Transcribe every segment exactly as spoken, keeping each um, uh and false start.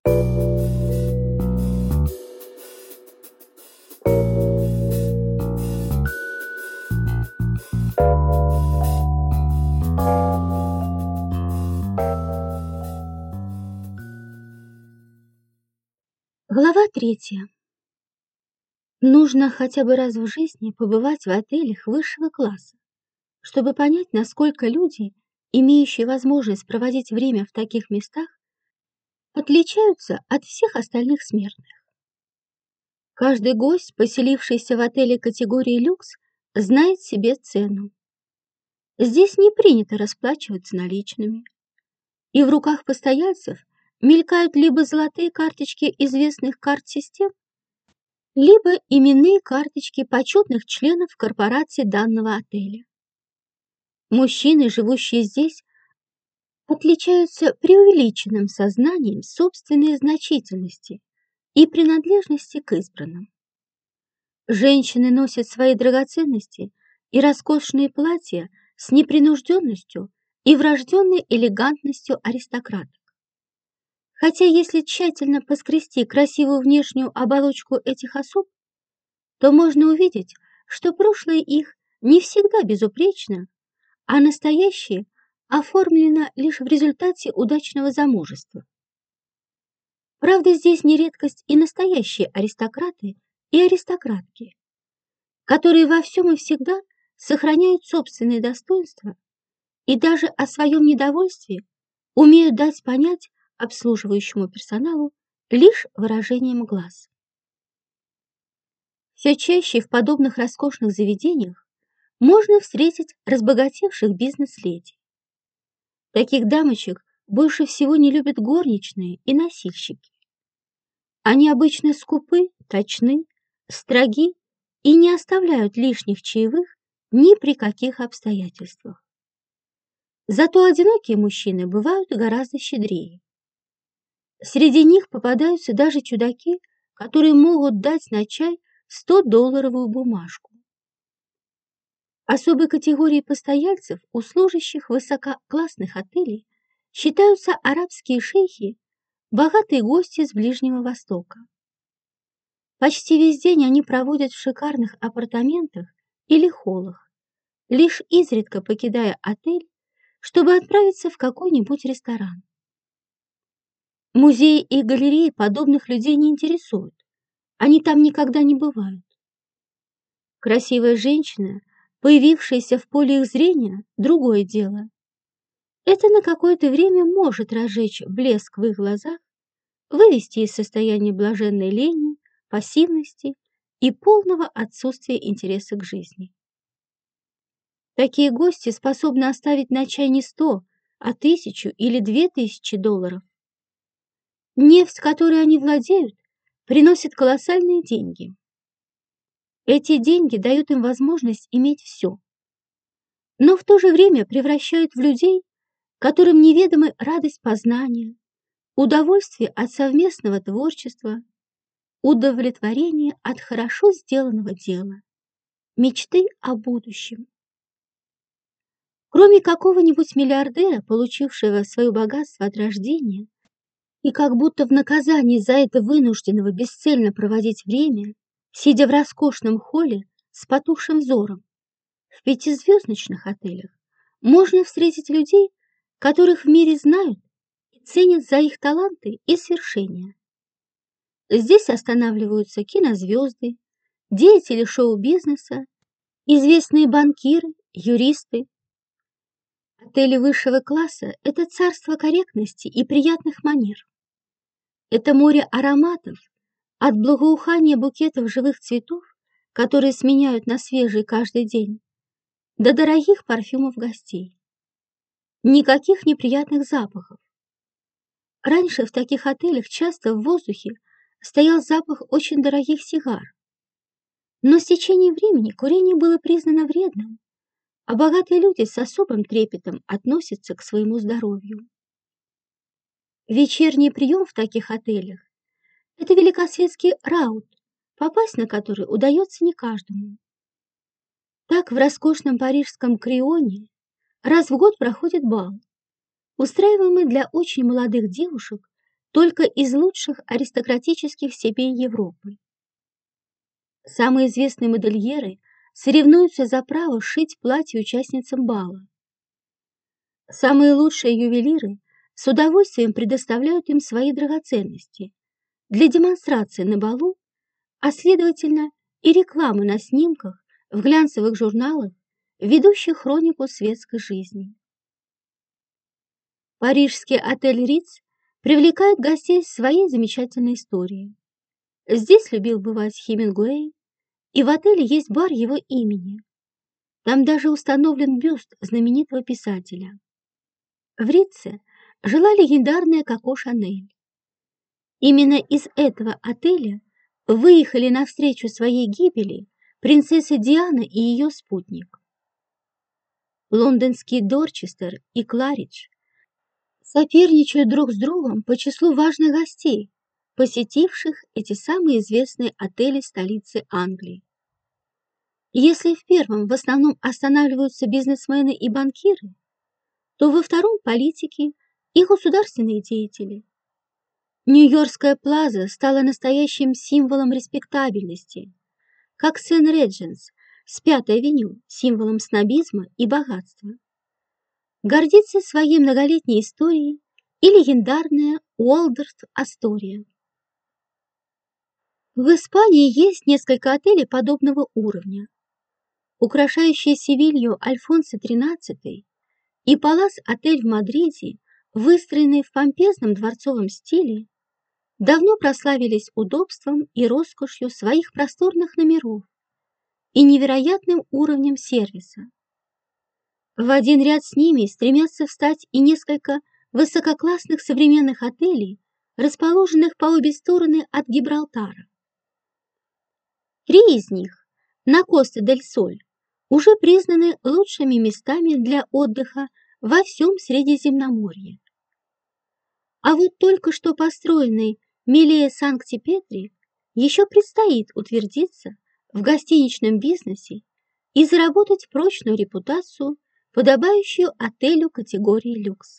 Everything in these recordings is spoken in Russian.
Глава третья. Нужно хотя бы раз в жизни побывать в отелях высшего класса, чтобы понять, насколько люди, имеющие возможность проводить время в таких местах, отличаются от всех остальных смертных. Каждый гость, поселившийся в отеле категории люкс, знает себе цену. Здесь не принято расплачиваться наличными, и в руках постояльцев мелькают либо золотые карточки известных карт-систем, либо именные карточки почетных членов корпорации данного отеля. Мужчины, живущие здесь, отличаются преувеличенным сознанием собственной значительности и принадлежности к избранным. Женщины носят свои драгоценности и роскошные платья с непринужденностью и врожденной элегантностью аристократок. Хотя если тщательно поскрести красивую внешнюю оболочку этих особ, то можно увидеть, что прошлое их не всегда безупречно, а настоящее оформлено лишь в результате удачного замужества. Правда, здесь не редкость и настоящие аристократы и аристократки, которые во всем и всегда сохраняют собственные достоинства и даже о своем недовольстве умеют дать понять обслуживающему персоналу лишь выражением глаз. Все чаще в подобных роскошных заведениях можно встретить разбогатевших бизнес-леди. Таких дамочек больше всего не любят горничные и носильщики. Они обычно скупы, точны, строги и не оставляют лишних чаевых ни при каких обстоятельствах. Зато одинокие мужчины бывают гораздо щедрее. Среди них попадаются даже чудаки, которые могут дать на чай сто-долларовую бумажку. Особой категорией постояльцев у служащих высококлассных отелей считаются арабские шейхи, богатые гости с Ближнего Востока. Почти весь день они проводят в шикарных апартаментах или холлах, лишь изредка покидая отель, чтобы отправиться в какой-нибудь ресторан. Музеи и галереи подобных людей не интересуют, они там никогда не бывают. Красивая женщина, появившаяся в поле их зрения, другое дело. Это на какое-то время может разжечь блеск в их глазах, вывести из состояния блаженной лени, пассивности и полного отсутствия интереса к жизни. Такие гости способны оставить на чай не сто, а тысячу или две тысячи долларов. Нефть, которой они владеют, приносит колоссальные деньги. Эти деньги дают им возможность иметь все, но в то же время превращают в людей, которым неведомы радость познания, удовольствие от совместного творчества, удовлетворение от хорошо сделанного дела, мечты о будущем. Кроме какого-нибудь миллиардера, получившего свое богатство от рождения, и как будто в наказание за это вынужденного бесцельно проводить время, сидя в роскошном холле с потухшим взором, в пятизвездочных отелях можно встретить людей, которых в мире знают и ценят за их таланты и свершения. Здесь останавливаются кинозвезды, деятели шоу-бизнеса, известные банкиры, юристы. Отели высшего класса – это царство корректности и приятных манер. Это море ароматов, от благоухания букетов живых цветов, которые сменяют на свежий каждый день, до дорогих парфюмов гостей. Никаких неприятных запахов. Раньше в таких отелях часто в воздухе стоял запах очень дорогих сигар. Но с течением времени курение было признано вредным, а богатые люди с особым трепетом относятся к своему здоровью. Вечерний прием в таких отелях – это великосветский раут, попасть на который удается не каждому. Так в роскошном парижском Крионе раз в год проходит бал, устраиваемый для очень молодых девушек, только из лучших аристократических семей Европы. Самые известные модельеры соревнуются за право шить платье участницам бала. Самые лучшие ювелиры с удовольствием предоставляют им свои драгоценности для демонстрации на балу, а следовательно и рекламы на снимках в глянцевых журналах, ведущих хронику светской жизни. Парижский отель Риц привлекает гостей своей замечательной историей. Здесь любил бывать Хемингуэй, и в отеле есть бар его имени. Там даже установлен бюст знаменитого писателя. В Ритце жила легендарная Коко Шанель. Именно из этого отеля выехали навстречу своей гибели принцесса Диана и ее спутник. Лондонский Дорчестер и Кларидж соперничают друг с другом по числу важных гостей, посетивших эти самые известные отели столицы Англии. Если в первом в основном останавливаются бизнесмены и банкиры, то во втором – политики и государственные деятели. Нью-Йоркская плаза стала настоящим символом респектабельности, как Сен-Редженс с Пятой авеню символом снобизма и богатства. Гордится своей многолетней историей и легендарная Уолдорф-Астория. В Испании есть несколько отелей подобного уровня. Украшающие Севилью Альфонсо тринадцатый и Палас-отель в Мадриде, выстроенные в помпезном дворцовом стиле, давно прославились удобством и роскошью своих просторных номеров и невероятным уровнем сервиса. В один ряд с ними стремятся встать и несколько высококлассных современных отелей, расположенных по обе стороны от Гибралтара. Три из них на Коста-дель-Соль уже признаны лучшими местами для отдыха во всем Средиземноморье. А вот только что построенный Милее Санкти-Петри еще предстоит утвердиться в гостиничном бизнесе и заработать прочную репутацию, подобающую отелю категории люкс.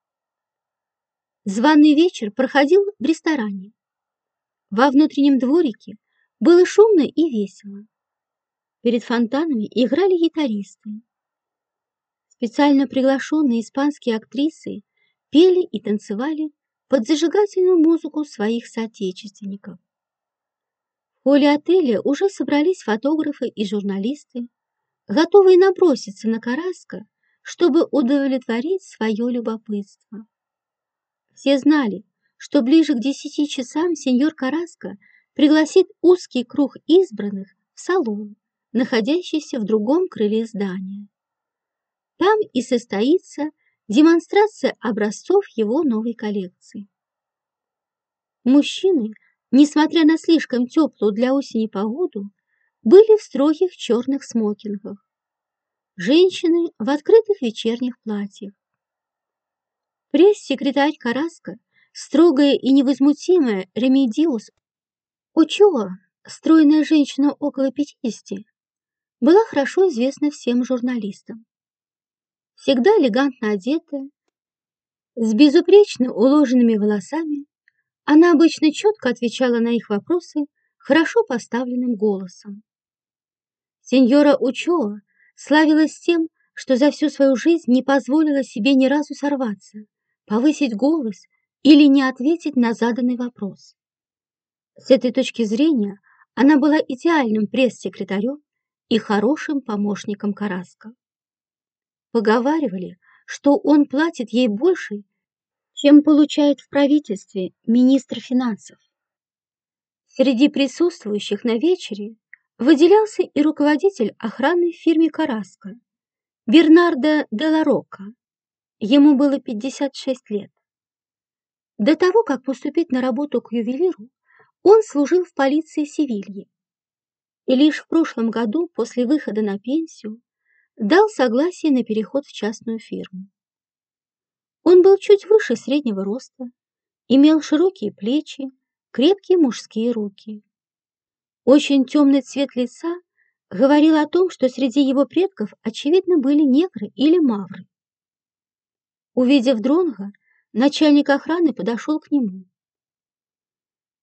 Званый вечер проходил в ресторане. Во внутреннем дворике было шумно и весело. Перед фонтанами играли гитаристы. Специально приглашенные испанские актрисы пели и танцевали под зажигательную музыку своих соотечественников. В холле отеля уже собрались фотографы и журналисты, готовые наброситься на Карраско, чтобы удовлетворить свое любопытство. Все знали, что ближе к десяти часам сеньор Карраско пригласит узкий круг избранных в салон, находящийся в другом крыле здания. Там и состоится демонстрация образцов его новой коллекции. Мужчины, несмотря на слишком теплую для осени погоду, были в строгих черных смокингах. Женщины в открытых вечерних платьях. Пресс-секретарь Карраско, строгая и невозмутимая Ремедиус Очоа, стройная женщина около пятидесяти, была хорошо известна всем журналистам. Всегда элегантно одетая, с безупречно уложенными волосами, она обычно четко отвечала на их вопросы хорошо поставленным голосом. Сеньора Очоа славилась тем, что за всю свою жизнь не позволила себе ни разу сорваться, повысить голос или не ответить на заданный вопрос. С этой точки зрения она была идеальным пресс-секретарем и хорошим помощником Карраско. Поговаривали, что он платит ей больше, чем получает в правительстве министр финансов. Среди присутствующих на вечере выделялся и руководитель охраны в фирме Карраско, Бернардо де ла Рока. Ему было пятьдесят шесть лет. До того, как поступить на работу к ювелиру, он служил в полиции Севильи. И лишь в прошлом году, после выхода на пенсию, дал согласие на переход в частную фирму. Он был чуть выше среднего роста, имел широкие плечи, крепкие мужские руки. Очень темный цвет лица говорил о том, что среди его предков, очевидно, были негры или мавры. Увидев Дронго, начальник охраны подошел к нему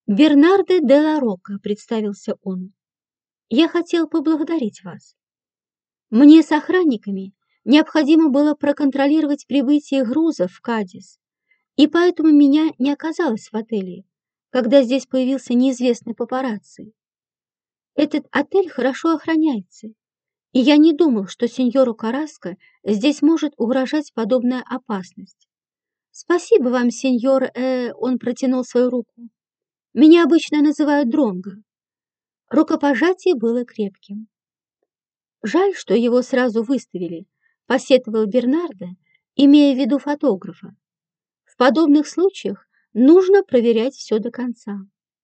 «Бернардо де ла Рока», — представился он. «Я хотел поблагодарить вас. Мне с охранниками необходимо было проконтролировать прибытие грузов в Кадис, и поэтому меня не оказалось в отеле, когда здесь появился неизвестный папарацци. Этот отель хорошо охраняется, и я не думал, что сеньору Караско здесь может угрожать подобная опасность. Спасибо вам, сеньор, э, он протянул свою руку. Меня обычно называют Дронго. Рукопожатие было крепким. Жаль, что его сразу выставили, посетовал Бернардо, имея в виду фотографа. В подобных случаях нужно проверять все до конца.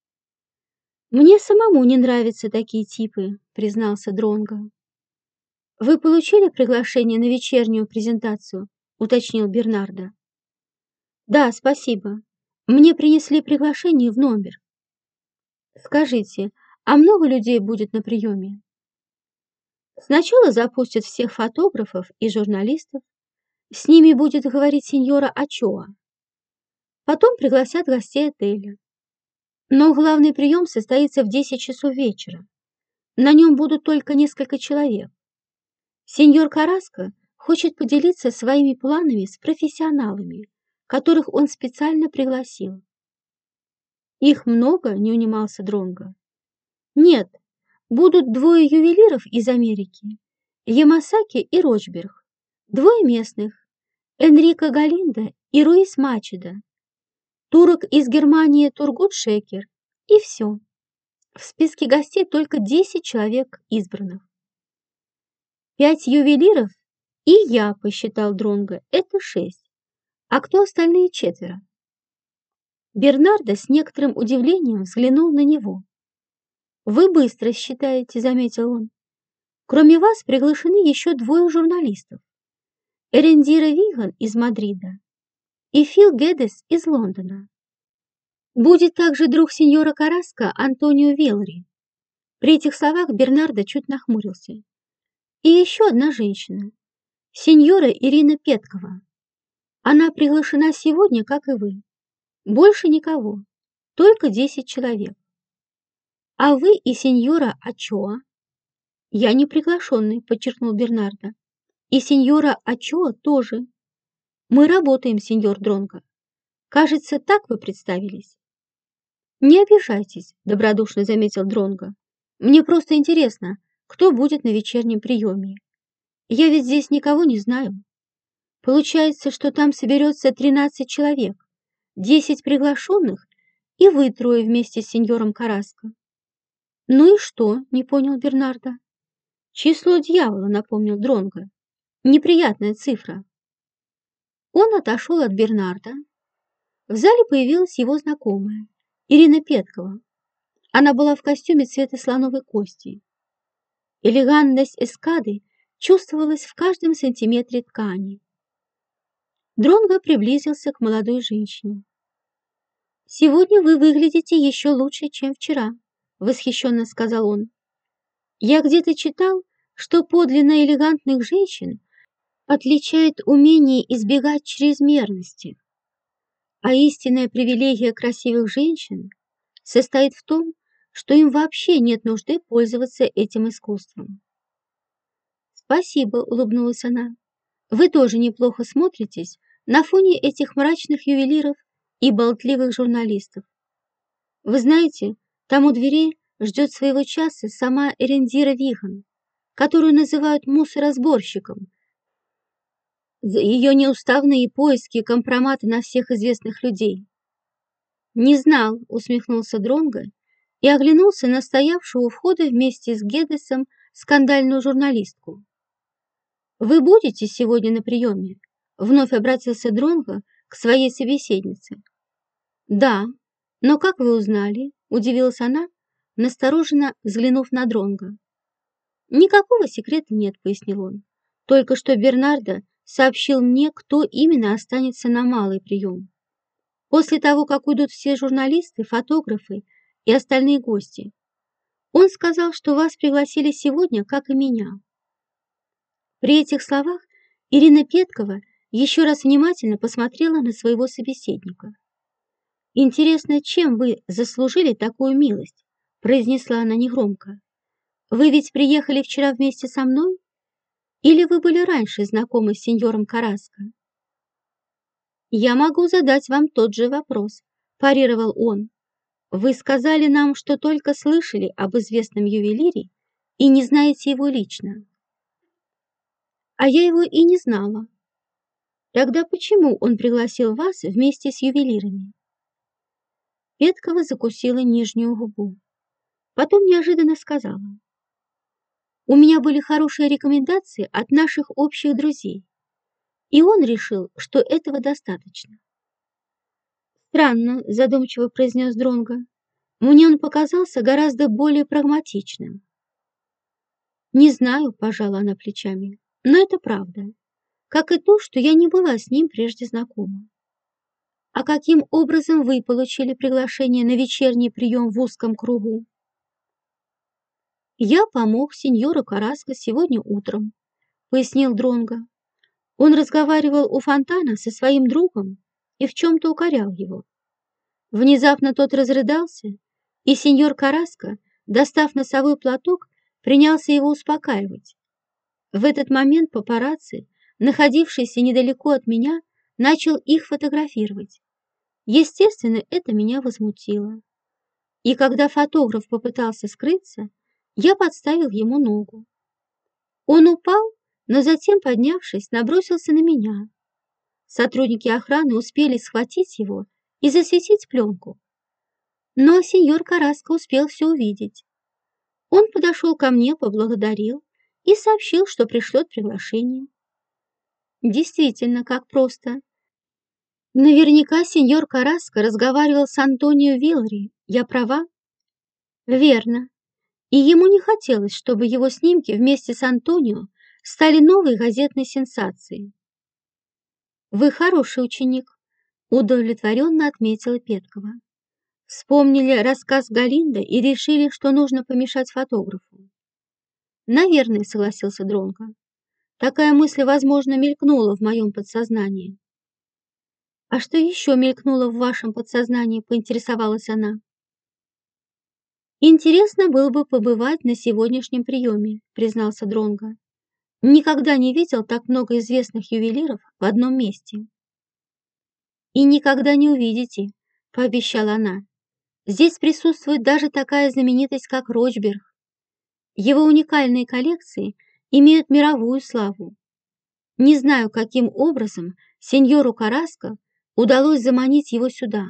Мне самому не нравятся такие типы, признался Дронго. Вы получили приглашение на вечернюю презентацию? Уточнил Бернардо. Да, спасибо. Мне принесли приглашение в номер. Скажите, а много людей будет на приеме? Сначала запустят всех фотографов и журналистов. С ними будет говорить сеньора Ачоа. Потом пригласят гостей отеля. Но главный прием состоится в десять часов вечера. На нем будут только несколько человек. Сеньор Караско хочет поделиться своими планами с профессионалами, которых он специально пригласил. Их много, не унимался Дронго. Нет, будут двое ювелиров из Америки, Ямасаки и Рочберг, двое местных, Энрико Галинда и Руис Мачедо, турок из Германии Тургут Шекер, и все. В списке гостей только десять человек избранных. Пять ювелиров и я, посчитал Дронго, это шесть. А кто остальные четверо? Бернардо с некоторым удивлением взглянул на него. «Вы быстро считаете», — заметил он. «Кроме вас приглашены еще двое журналистов. Эрендира Виган из Мадрида и Фил Гедес из Лондона. Будет также друг сеньора Караско Антонио Велри». При этих словах Бернардо чуть нахмурился. «И еще одна женщина, сеньора Ирина Петкова. Она приглашена сегодня, как и вы. Больше никого, только десять человек. А вы и сеньора Ачоа?» «Я не приглашенный», — подчеркнул Бернардо. «И сеньора Ачоа тоже. Мы работаем, сеньор Дронго. Кажется, так вы представились». «Не обижайтесь», — добродушно заметил Дронго. «Мне просто интересно, кто будет на вечернем приеме. Я ведь здесь никого не знаю. Получается, что там соберется тринадцать человек, десять приглашенных и вы трое вместе с сеньором Караско». «Ну и что?» — не понял Бернардо. «Число дьявола», — напомнил Дронго. «Неприятная цифра». Он отошел от Бернардо. В зале появилась его знакомая, Ирина Петкова. Она была в костюме цвета слоновой кости. Элегантность эскады чувствовалась в каждом сантиметре ткани. Дронго приблизился к молодой женщине. «Сегодня вы выглядите еще лучше, чем вчера», — восхищенно сказал он. «Я где-то читал, что подлинно элегантных женщин отличает умение избегать чрезмерности, а истинная привилегия красивых женщин состоит в том, что им вообще нет нужды пользоваться этим искусством». «Спасибо», — улыбнулась она. «Вы тоже неплохо смотритесь на фоне этих мрачных ювелиров и болтливых журналистов. Вы знаете, там у дверей ждет своего часа сама Эрендира Виган, которую называют мусоросборщиком, за ее неуставные поиски компромата на всех известных людей». «Не знал», — усмехнулся Дронго и оглянулся на стоявшую у входа вместе с Гедесом скандальную журналистку. «Вы будете сегодня на приеме?» — вновь обратился Дронго к своей собеседнице. «Да, но как вы узнали?» — удивилась она, настороженно взглянув на Дронго. «Никакого секрета нет», — пояснил он. «Только что Бернардо сообщил мне, кто именно останется на малый прием. После того, как уйдут все журналисты, фотографы и остальные гости. Он сказал, что вас пригласили сегодня, как и меня». При этих словах Ирина Петкова еще раз внимательно посмотрела на своего собеседника. «Интересно, чем вы заслужили такую милость?» — произнесла она негромко. «Вы ведь приехали вчера вместе со мной? Или вы были раньше знакомы с сеньором Караско?» «Я могу задать вам тот же вопрос», — парировал он. «Вы сказали нам, что только слышали об известном ювелире и не знаете его лично». «А я его и не знала». «Тогда почему он пригласил вас вместе с ювелирами?» Петкова закусила нижнюю губу. Потом неожиданно сказала: «У меня были хорошие рекомендации от наших общих друзей, и он решил, что этого достаточно». «Странно», — задумчиво произнес Дронго. «Мне он показался гораздо более прагматичным». «Не знаю», — пожала она плечами, — «но это правда, как и то, что я не была с ним прежде знакома». «А каким образом вы получили приглашение на вечерний прием в узком кругу?» «Я помог сеньору Караско сегодня утром», — пояснил Дронго. «Он разговаривал у фонтана со своим другом и в чем-то укорял его. Внезапно тот разрыдался, и сеньор Караско, достав носовой платок, принялся его успокаивать. В этот момент папарацци, находившийся недалеко от меня, начал их фотографировать. Естественно, это меня возмутило. И когда фотограф попытался скрыться, я подставил ему ногу. Он упал, но затем, поднявшись, набросился на меня. Сотрудники охраны успели схватить его и засветить пленку. Но сеньор Караско успел все увидеть. Он подошел ко мне, поблагодарил и сообщил, что пришлет приглашение. Действительно, как просто. Наверняка сеньор Караско разговаривал с Антонио Вилари. Я права? Верно. И ему не хотелось, чтобы его снимки вместе с Антонио стали новой газетной сенсацией. «Вы хороший ученик», — удовлетворенно отметила Петкова. «Вспомнили рассказ Галинда и решили, что нужно помешать фотографу». «Наверное», — согласился Дронго. «Такая мысль, возможно, мелькнула в моем подсознании». «А что еще мелькнуло в вашем подсознании?» — поинтересовалась она. «Интересно было бы побывать на сегодняшнем приеме», — признался Дронго. «Никогда не видел так много известных ювелиров в одном месте». «И никогда не увидите», — пообещала она. «Здесь присутствует даже такая знаменитость, как Рочберг. Его уникальные коллекции имеют мировую славу. Не знаю, каким образом сеньору Караско удалось заманить его сюда».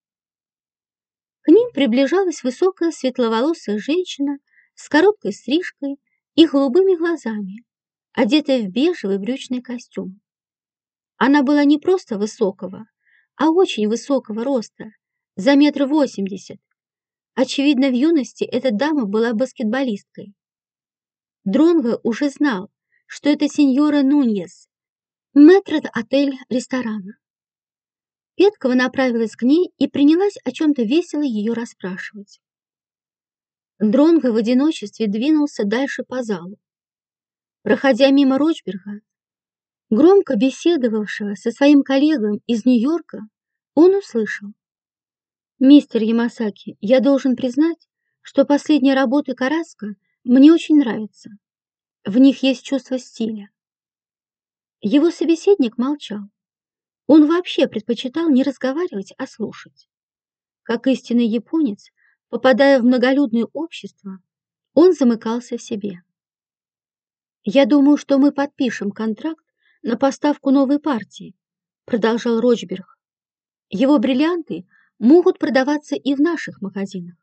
К ним приближалась высокая светловолосая женщина с короткой стрижкой и голубыми глазами, одетая в бежевый брючный костюм. Она была не просто высокого, а очень высокого роста, за метр восемьдесят. Очевидно, в юности эта дама была баскетболисткой. Дронго уже знал, что это сеньора Нуньес, мэтрдотель ресторана. Петкова направилась к ней и принялась о чем-то весело ее расспрашивать. Дронго в одиночестве двинулся дальше по залу. Проходя мимо Рочберга, громко беседовавшего со своим коллегой из Нью-Йорка, он услышал: «Мистер Ямасаки, я должен признать, что последние работы Караско мне очень нравятся. В них есть чувство стиля». Его собеседник молчал. Он вообще предпочитал не разговаривать, а слушать. Как истинный японец, попадая в многолюдное общество, он замыкался в себе. «Я думаю, что мы подпишем контракт на поставку новой партии», продолжал Рочберг. «Его бриллианты могут продаваться и в наших магазинах».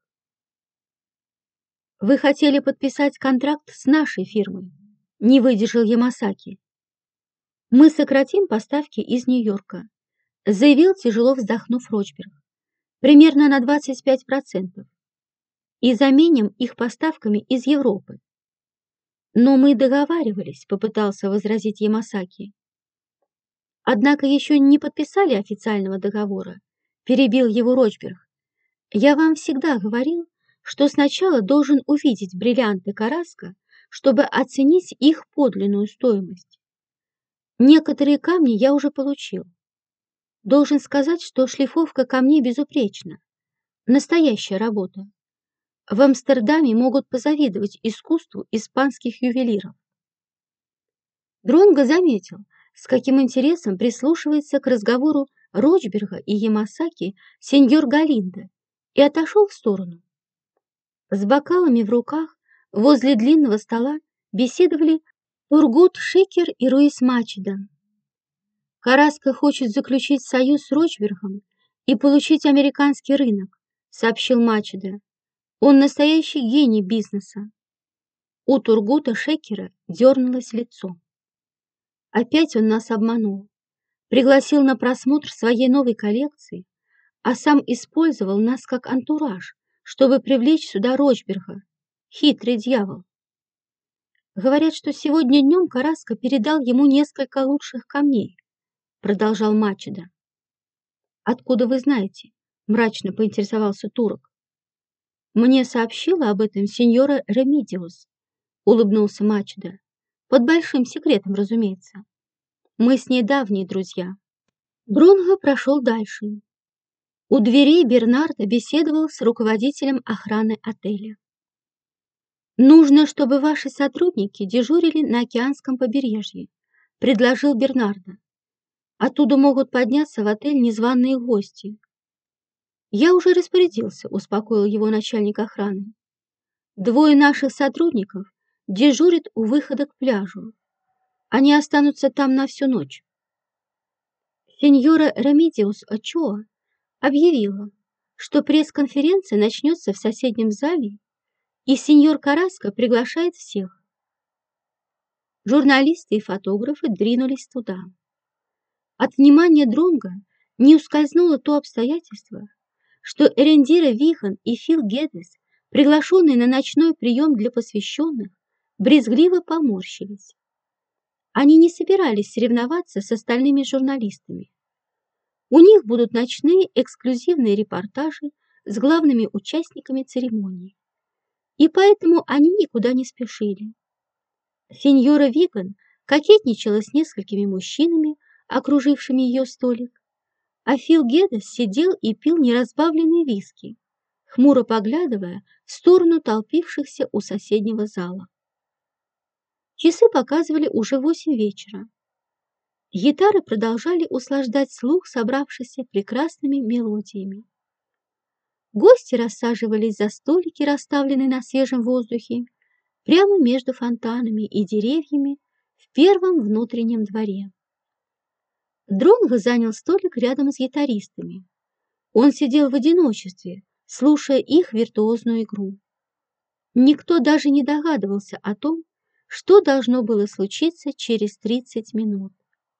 «Вы хотели подписать контракт с нашей фирмой», не выдержал Ямасаки. «Мы сократим поставки из Нью-Йорка», заявил, тяжело вздохнув, Рочберг, «примерно на двадцать пять процентов, и заменим их поставками из Европы». «Но мы договаривались», — попытался возразить Ямасаки. «Однако еще не подписали официального договора», — перебил его Рочберг. «Я вам всегда говорил, что сначала должен увидеть бриллианты Караско, чтобы оценить их подлинную стоимость. Некоторые камни я уже получил. Должен сказать, что шлифовка камней безупречна. Настоящая работа. В Амстердаме могут позавидовать искусству испанских ювелиров. Дронго заметил, с каким интересом прислушивается к разговору Рочберга и Ямасаки сеньор Галиндо, и отошел в сторону. С бокалами в руках возле длинного стола беседовали Тургут Шекер и Руис Мачедо. «Карраско хочет заключить союз с Рочбергом и получить американский рынок», — сообщил Мачедо. «Он настоящий гений бизнеса». У Тургута Шекера дернулось лицо. Опять он нас обманул. Пригласил на просмотр своей новой коллекции, а сам использовал нас как антураж, чтобы привлечь сюда Рочберга. Хитрый дьявол. Говорят, что сегодня днем Карраско передал ему несколько лучших камней, продолжал Мачедо. Откуда вы знаете? Мрачно поинтересовался турок. Мне сообщила об этом сеньора Ремидиус, улыбнулся Мачедо. Под большим секретом, разумеется. Мы с ней давние друзья. Дронго прошел дальше. У дверей Бернардо беседовал с руководителем охраны отеля. «Нужно, чтобы ваши сотрудники дежурили на океанском побережье», — предложил Бернардо. «Оттуда могут подняться в отель незваные гости». «Я уже распорядился», — успокоил его начальник охраны. «Двое наших сотрудников дежурят у выхода к пляжу. Они останутся там на всю ночь». Сеньора Ремидиус Очоа объявила, что пресс-конференция начнется в соседнем зале, и сеньор Карраско приглашает всех. Журналисты и фотографы двинулись туда. От внимания Дронго не ускользнуло то обстоятельство, что Эрендира Вихан и Фил Геддес, приглашенные на ночной прием для посвященных, брезгливо поморщились. Они не собирались соревноваться с остальными журналистами. У них будут ночные эксклюзивные репортажи с главными участниками церемонии. И поэтому они никуда не спешили. Сеньора Виган кокетничала с несколькими мужчинами, окружившими ее столик, а Фил Геддес сидел и пил неразбавленные виски, хмуро поглядывая в сторону толпившихся у соседнего зала. Часы показывали уже восемь вечера. Гитары продолжали услаждать слух собравшихся прекрасными мелодиями. Гости рассаживались за столики, расставленные на свежем воздухе, прямо между фонтанами и деревьями в первом внутреннем дворе. Дронго занял столик рядом с гитаристами. Он сидел в одиночестве, слушая их виртуозную игру. Никто даже не догадывался о том, что должно было случиться через тридцать минут.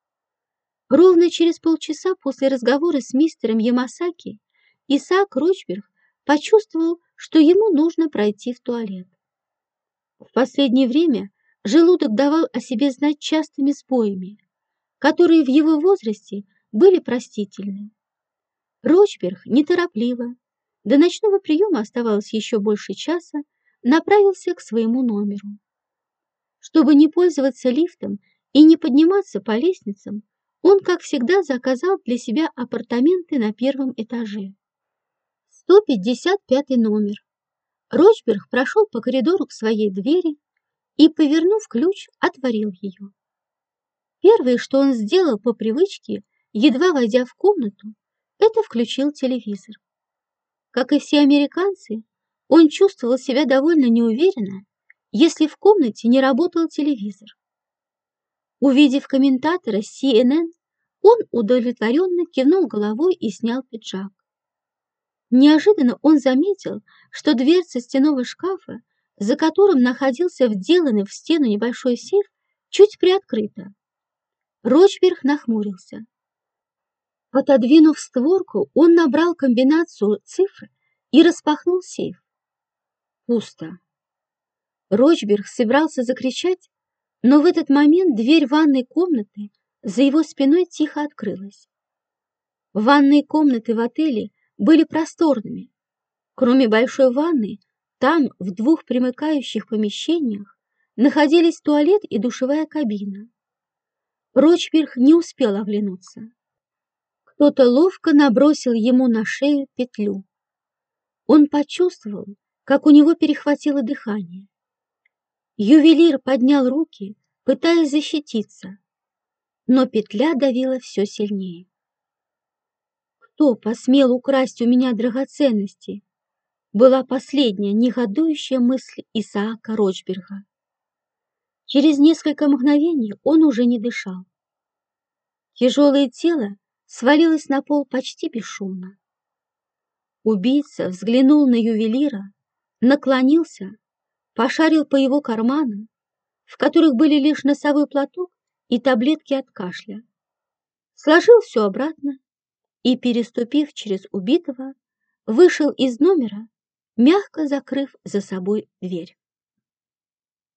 Ровно через полчаса после разговора с мистером Ямасаки Исаак Рочберг почувствовал, что ему нужно пройти в туалет. В последнее время желудок давал о себе знать частыми сбоями, которые в его возрасте были простительны. Рочберг неторопливо, до ночного приема оставалось еще больше часа, направился к своему номеру. Чтобы не пользоваться лифтом и не подниматься по лестницам, он, как всегда, заказал для себя апартаменты на первом этаже. сто пятьдесят пятый номер. Рочберг прошел по коридору к своей двери и, повернув ключ, отворил ее. Первое, что он сделал по привычке, едва войдя в комнату, это включил телевизор. Как и все американцы, он чувствовал себя довольно неуверенно, если в комнате не работал телевизор. Увидев комментатора си эн эн, он удовлетворенно кивнул головой и снял пиджак. Неожиданно он заметил, что дверца стенного шкафа, за которым находился вделанный в стену небольшой сейф, чуть приоткрыта. Рочберг нахмурился. Отодвинув створку, он набрал комбинацию цифр и распахнул сейф. Пусто. Рочберг собирался закричать, но в этот момент дверь ванной комнаты за его спиной тихо открылась. Ванные комнаты в отеле были просторными. Кроме большой ванны, там, в двух примыкающих помещениях, находились туалет и душевая кабина. Рочберг не успел оглянуться. Кто-то ловко набросил ему на шею петлю. Он почувствовал, как у него перехватило дыхание. Ювелир поднял руки, пытаясь защититься, но петля давила все сильнее. «Кто посмел украсть у меня драгоценности?» была последняя негодующая мысль Исаака Рочберга. Через несколько мгновений он уже не дышал. Тяжелое тело свалилось на пол почти бесшумно. Убийца взглянул на ювелира, наклонился, пошарил по его карманам, в которых были лишь носовой платок и таблетки от кашля, сложил все обратно и, переступив через убитого, вышел из номера, мягко закрыв за собой дверь.